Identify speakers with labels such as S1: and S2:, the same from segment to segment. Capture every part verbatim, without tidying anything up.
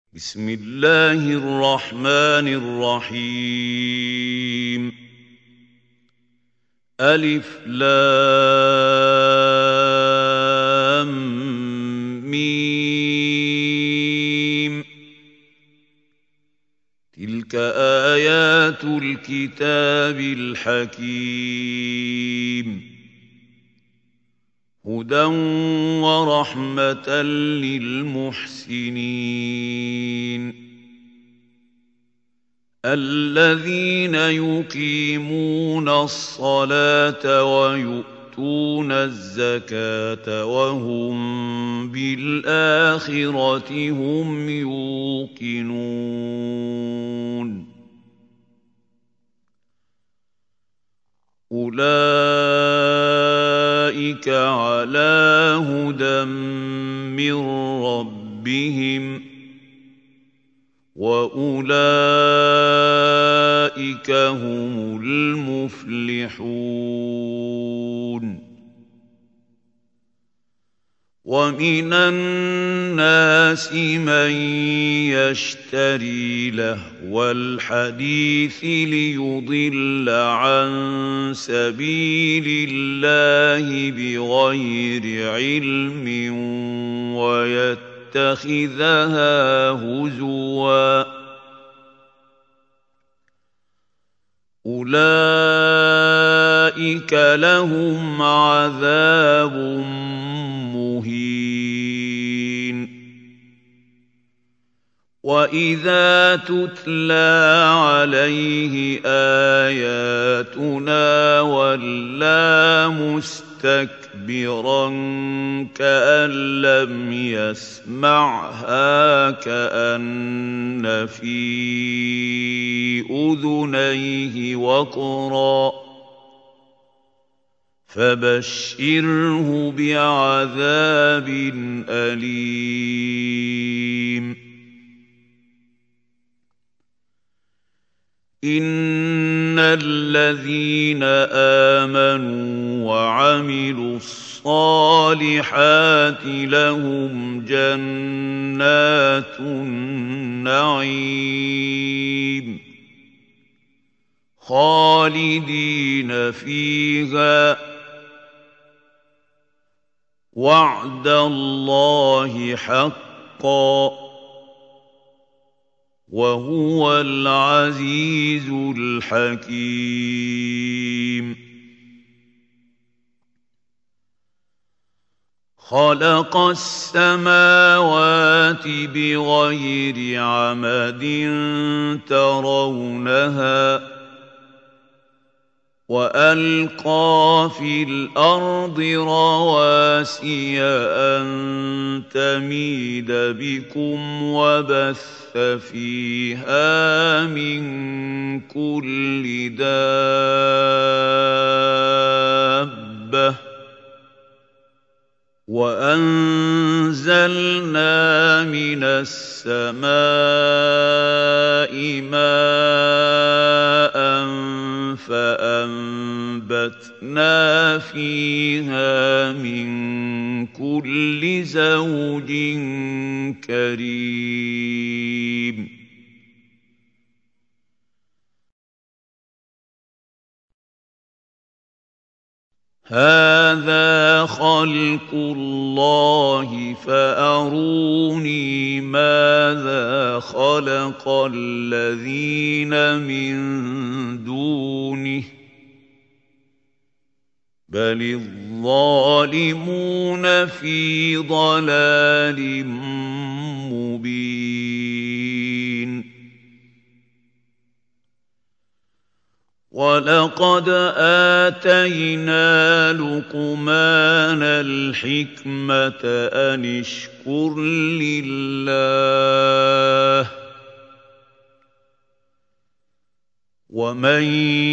S1: بسم الله الرحمن الرحيم ألف لام ميم تلك آيات الكتاب الحكيم هدى ورحمة للمحسنين الذين يقيمون الصلاة ويؤتون الزكاة وهم بالآخرة هم يوقنون أولئك على هدى من ربهم وأولئك هم المفلحون ومن الناس من يشتري لهو الحديث ليضل عن سبيل الله بغير علم ويتخذها هزوا أولئك لهم عذاب مهين وإذا تتلى عليه آياتنا ولى مستكبرا كأن لم يسمعها كأن في أذنيه وقرا فبشره بعذاب أليم إن الذين آمنوا وعملوا الصالحات لهم جنات النعيم خالدين فيها وعد الله حقا وهو العزيز الحكيم خلق السماوات بغير عمد ترونها وألقى في الأرض رواسي أن تميد بكم وبث فيها من كل دابة وأنزلنا من السماء ماء فأنبتنا فيها من كل زوج كريم هذا خلق الله فأروني ماذا خلق الذين من دونه بل الظالمون في ضلال مبين ولقد آتينا لقمان الحكمة أن اشكر لله ومن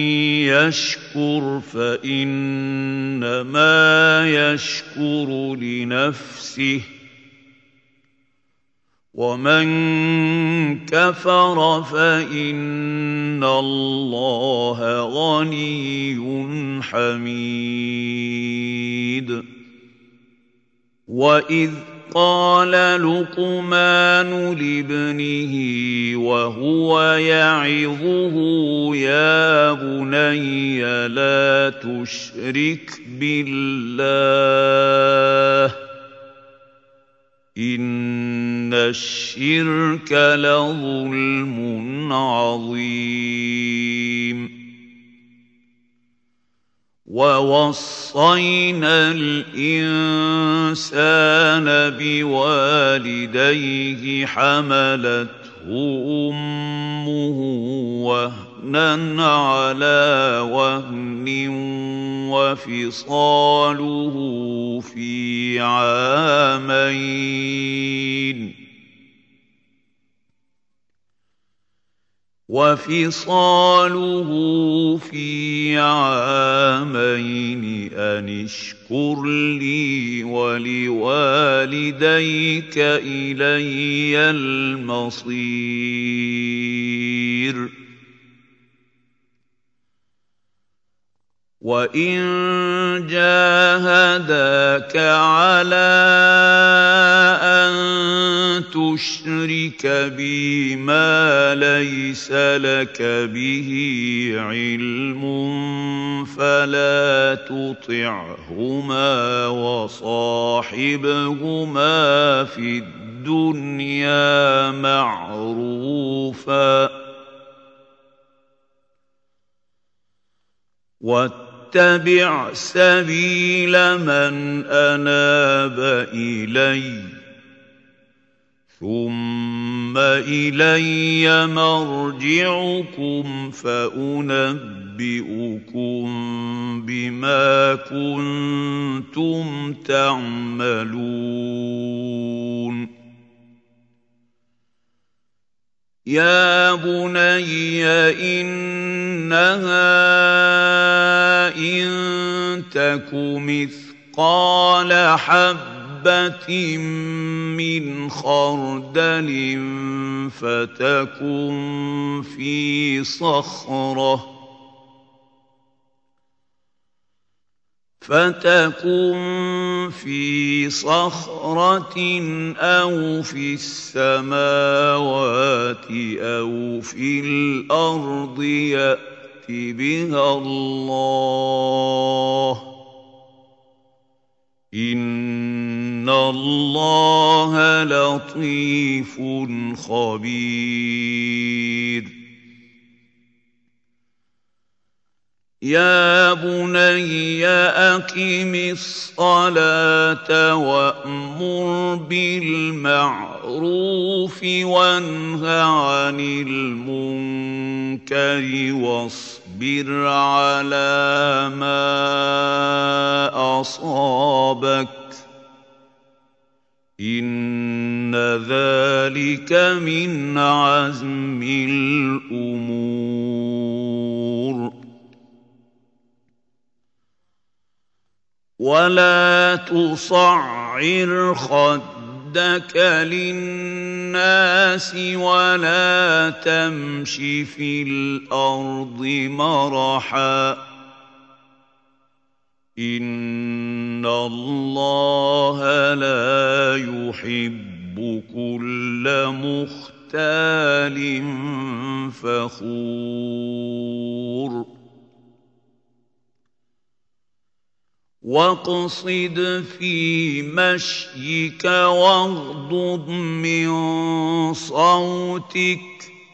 S1: يشكر فإنما يشكر لنفسه ومن كفر فإن الله غني حميد وإذ قال لقمان لابنه وهو يعظه يا بني لا تشرك بالله إن الشرك لظلم عظيم ووصينا الإنسان بوالديه حملته أمه وهنا على وهن وفصاله في عامين وفصاله في عامين أن اشكر لي ولوالديك إلي المصير وإن جاهداك على أن تشرك بي ما ليس لك به علم فلا تطعهما وصاحبهما في الدنيا معروفا واتبع سبيل من أناب إليّ ثم إلي مرجعكم فأنبئكم بما كنتم تعملون يا بني إنها إن تك مثقال حبة من خردل فتكن في صخرة فتكن في صخرة أو في السماوات أو في الأرض يأت بها الله إن الله لطيف خبير يا بني أقم الصلاة وأمر بالمعروف وانه عن المنكر واصبر على ما أصابك إن ذلك من عزم الأمور ولا تصعر خدك للناس ولا تمش في الأرض مرحا إن الله لا يحب كل مختال فخور واقصد في مشيك واغضض من صوتك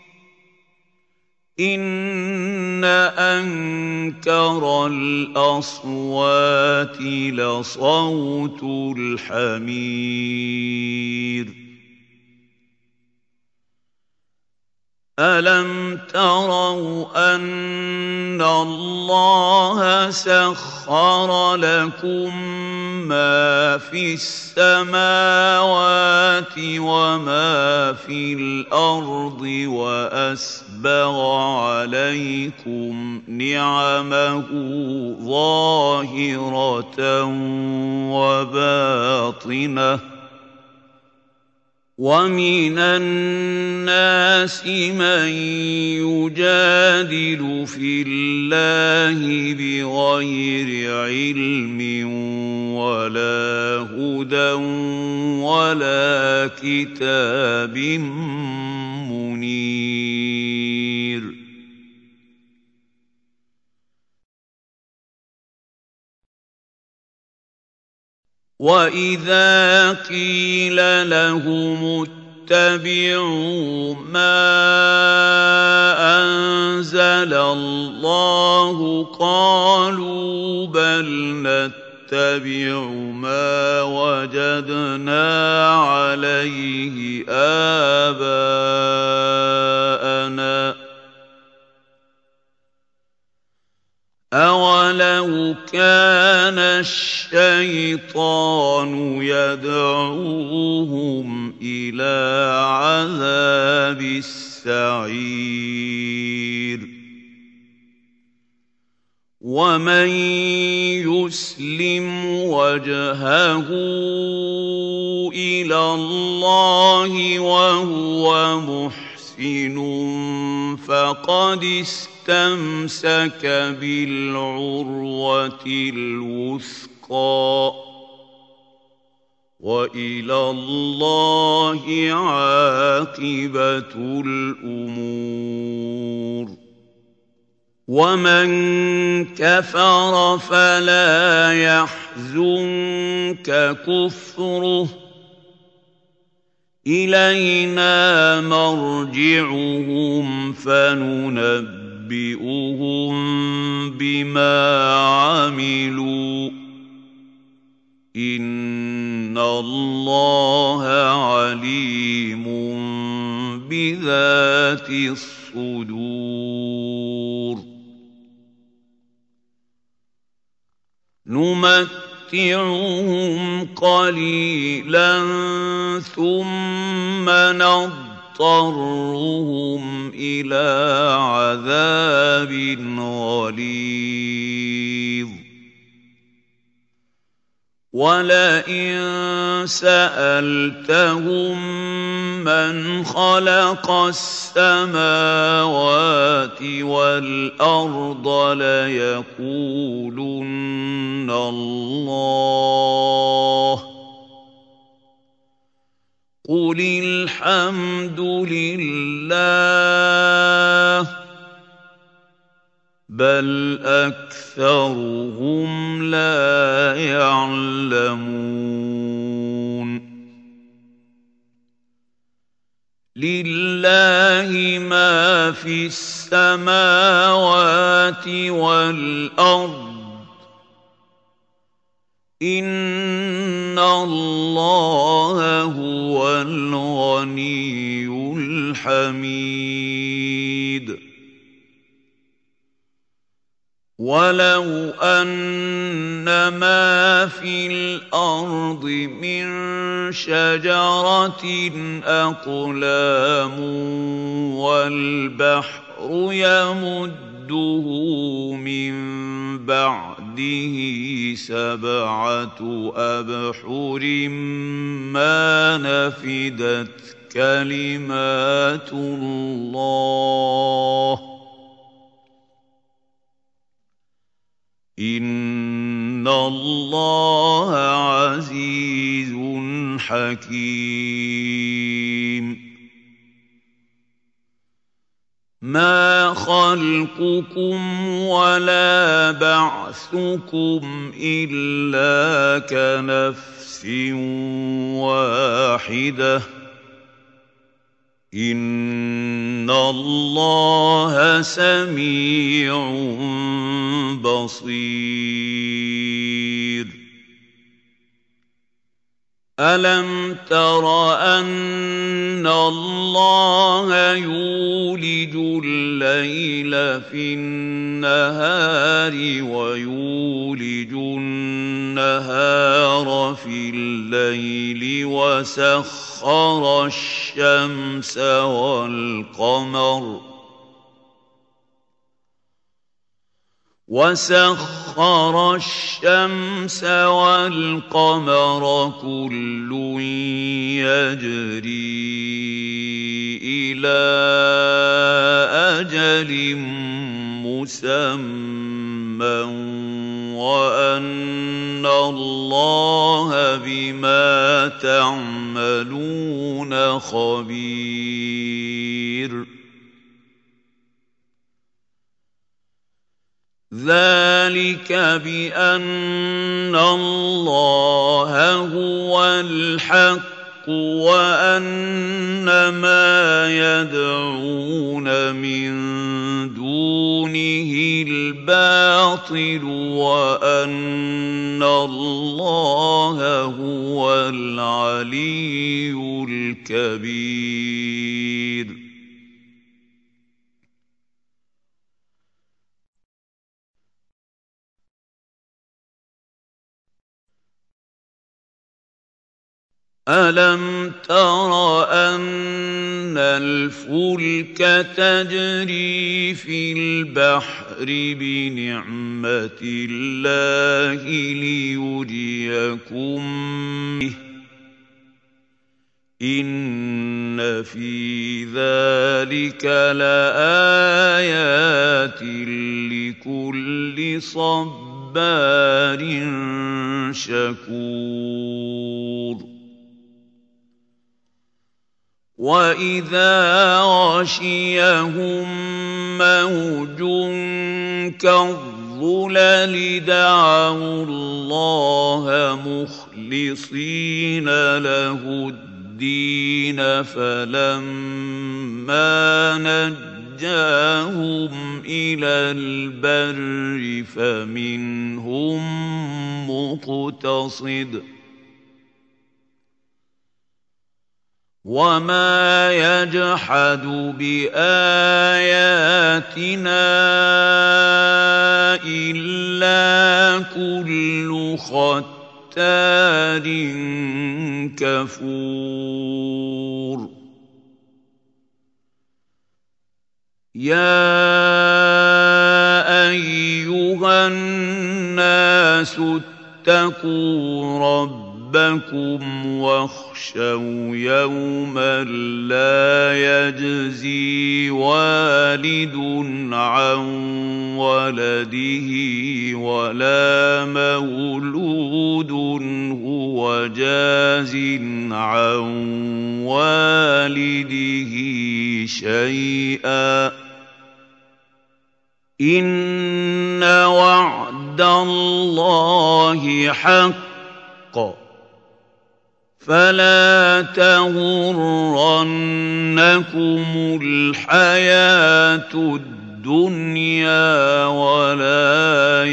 S1: إن أنكر الأصوات لصوت الحمير ألم تروا أن الله سخر لكم ما في السماوات وما في الأرض وأسبغ عليكم نعمه ظاهرة وباطنة ومن الناس من يجادل في الله بغير علم ولا هدى ولا كتاب منير وإذا قيل لهم اتبعوا ما أنزل الله قالوا بل نتبع ما وجدنا عليه آباءنا أولو كان الشيطان يدعوهم إلى عذاب السعير ومن يسلم وجهه إلى الله وهو محسن فقد استمسك بالعروة الوثقى وإلى الله عاقبة الأمور ومن كفر فلا يحزنك كفره إلينا مرجعهم فننبئهم بما عملوا إن الله عليم بذات الصدور نمتعهم قليلا ثم نضطرهم إلى عذاب غليظ ولئن سألتهم من خلق السماوات والأرض ليقولن الله قل الحمد لله بل أكثرهم لا يعلمون لله ما في السماوات والأرض إن الله هو الغني الحميد ولو أن ما في الأرض من شجرة أقلام والبحر يمده من بعده سبعة أبحر ما نفدت كلمات الله إن الله عزيز حكيم ما خلقكم ولا بعثكم إلا كنفس واحدة إن الله سميع بصير ألم تر أن الله يولج الليل في النهار ويولج النهار في الليل وسخر الشمس والقمر وسخر الشمس والقمر كل يجري إلى أجل مسمى وأن الله بما تعملون خبير ذلك بأن الله هو الحق وأن ما يدعون من دونه الباطل وأن الله هو العلي الكبير أَلَمْ تَرَ أَنَّ الْفُلْكَ تَجْرِي فِي الْبَحْرِ بِنِعْمَةِ اللَّهِ لِيُرِيَكُم بِهِ إِنَّ فِي ذَلِكَ لَآيَاتٍ لِكُلِّ صَبَّارٍ شَكُورٍ وَإِذَا غَشِيَهُم مَّوْجٌ كَالظُّلَلِ دَعَوُا اللَّهَ مُخْلِصِينَ لَهُ الدِّينَ فَلَمَّا نَجَّاهُمْ إِلَى الْبَرِّ فَمِنْهُم مُّقْتَصِدٌ وَمَا يَجْحَدُ بِآيَاتِنَا إِلَّا كُلُّ خَتَّارٍ كَفُورٍ يَا أَيُّهَا النَّاسُ اتَّقُوا رَبَّكُمْ ربكم واخشوا يوما لا يجزي والد عن ولده ولا مولود هو جاز عن والده شيئا إن وعد الله حق فلا تغرنكم الحياة الدنيا ولا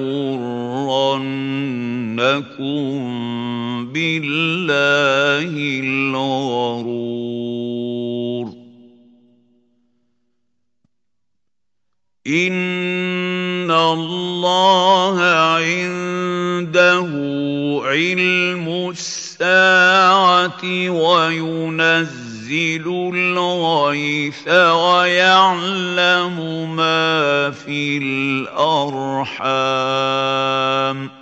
S1: يغرنكم بالله الغرور إن الله عنده علم الساعة وينزل الغيث ويعلم ما في الأرحام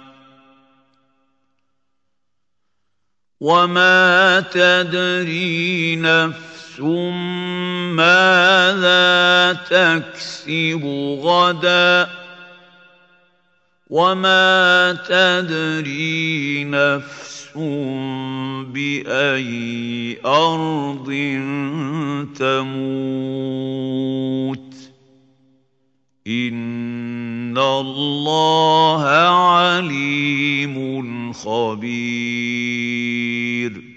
S1: وما تدري نفس ماذا تكسب غدا وما تدري نفس بأي أرض تموت إن الله عليم خبير